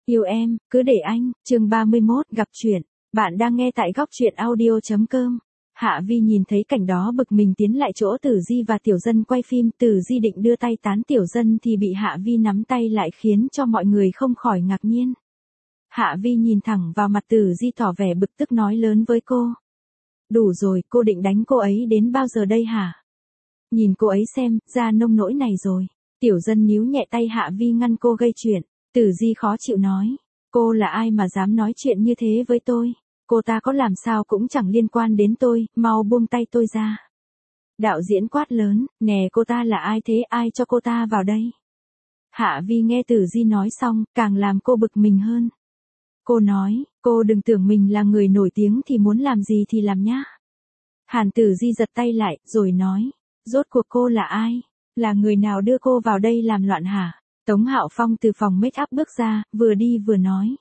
Yêu em, cứ để anh, chương 31, gặp chuyện. Bạn đang nghe tại góc truyện audio.com. Hạ Vi nhìn thấy cảnh đó bực mình tiến lại chỗ Tử Di và Tiểu Dân quay phim. Tử Di định đưa tay tán Tiểu Dân thì bị Hạ Vi nắm tay lại khiến cho mọi người không khỏi ngạc nhiên. Hạ Vi nhìn thẳng vào mặt Tử Di tỏ vẻ bực tức nói lớn với cô. Đủ rồi, cô định đánh cô ấy đến bao giờ đây hả? Nhìn cô ấy xem, ra nông nỗi này rồi. Tiểu Dân níu nhẹ tay Hạ Vi ngăn cô gây chuyện. Tử Di khó chịu nói. Cô là ai mà dám nói chuyện như thế với tôi? Cô ta có làm sao cũng chẳng liên quan đến tôi, mau buông tay tôi ra. Đạo diễn quát lớn, nè cô ta là ai thế, ai cho cô ta vào đây? Hạ Vi nghe Tử Di nói xong, càng làm cô bực mình hơn. Cô nói, cô đừng tưởng mình là người nổi tiếng thì muốn làm gì thì làm nhá. Hàn Tử Di giật tay lại, rồi nói, rốt cuộc cô là ai? Là người nào đưa cô vào đây làm loạn hả? Tống Hạo Phong từ phòng make up bước ra, vừa đi vừa nói.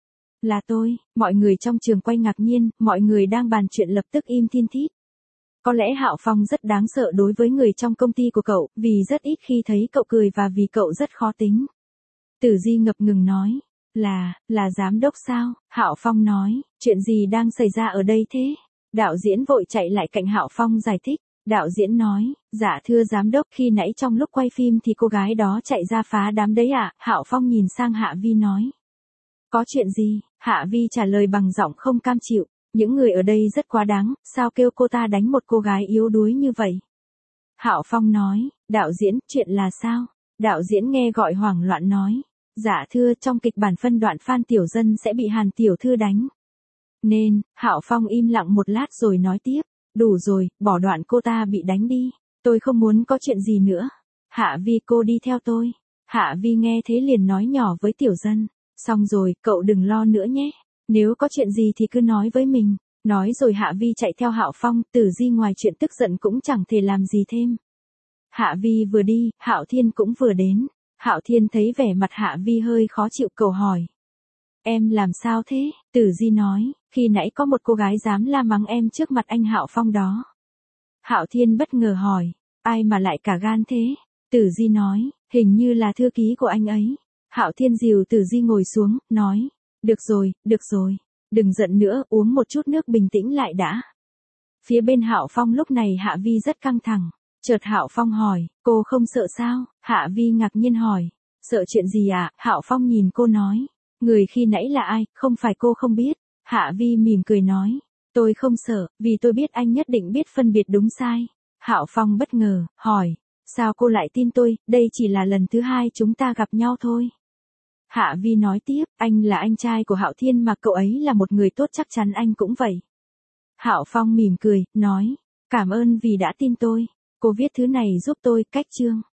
Là tôi, mọi người trong trường quay ngạc nhiên, mọi người đang bàn chuyện lập tức im thiên thít. Có lẽ Hạo Phong rất đáng sợ đối với người trong công ty của cậu, vì rất ít khi thấy cậu cười và vì cậu rất khó tính. Tử Di ngập ngừng nói, là giám đốc sao? Hạo Phong nói, chuyện gì đang xảy ra ở đây thế? Đạo diễn vội chạy lại cạnh Hạo Phong giải thích. Đạo diễn nói, dạ thưa giám đốc, khi nãy trong lúc quay phim thì cô gái đó chạy ra phá đám đấy ạ. Hạo Phong nhìn sang Hạ Vi nói. Có chuyện gì? Hạ Vi trả lời bằng giọng không cam chịu. Những người ở đây rất quá đáng, sao kêu cô ta đánh một cô gái yếu đuối như vậy? Hạo Phong nói, đạo diễn, chuyện là sao? Đạo diễn nghe gọi hoảng loạn nói. Dạ thưa, trong kịch bản phân đoạn Phan Tiểu Dân sẽ bị Hàn Tiểu Thư đánh. Nên, Hạo Phong im lặng một lát rồi nói tiếp. Đủ rồi, bỏ đoạn cô ta bị đánh đi. Tôi không muốn có chuyện gì nữa. Hạ Vi, cô đi theo tôi. Hạ Vi nghe thế liền nói nhỏ với Tiểu Dân. Xong rồi, cậu đừng lo nữa nhé. Nếu có chuyện gì thì cứ nói với mình. Nói rồi Hạ Vi chạy theo Hạo Phong. Tử Di ngoài chuyện tức giận cũng chẳng thể làm gì thêm. Hạ Vi vừa đi, Hạo Thiên cũng vừa đến. Hạo Thiên thấy vẻ mặt Hạ Vi hơi khó chịu, cầu hỏi. Em làm sao thế? Tử Di nói, khi nãy có một cô gái dám la mắng em trước mặt anh Hạo Phong đó. Hạo Thiên bất ngờ hỏi, ai mà lại cả gan thế? Tử Di nói, hình như là thư ký của anh ấy. Hạo Thiên dìu Tử Di ngồi xuống, nói, được rồi, đừng giận nữa, uống một chút nước bình tĩnh lại đã. Phía bên Hạo Phong lúc này Hạ Vi rất căng thẳng. Chợt Hạo Phong hỏi, cô không sợ sao? Hạ Vi ngạc nhiên hỏi, sợ chuyện gì ạ? Hạo Phong nhìn cô nói. Người khi nãy là ai, không phải cô không biết. Hạ Vi mỉm cười nói, tôi không sợ, vì tôi biết anh nhất định biết phân biệt đúng sai. Hạo Phong bất ngờ, hỏi, sao cô lại tin tôi, đây chỉ là lần thứ hai chúng ta gặp nhau thôi. Hạ Vi nói tiếp, anh là anh trai của Hạo Thiên mà cậu ấy là một người tốt, chắc chắn anh cũng vậy. Hạo Phong mỉm cười, nói, cảm ơn vì đã tin tôi. Cô viết thứ này giúp tôi, cách chương.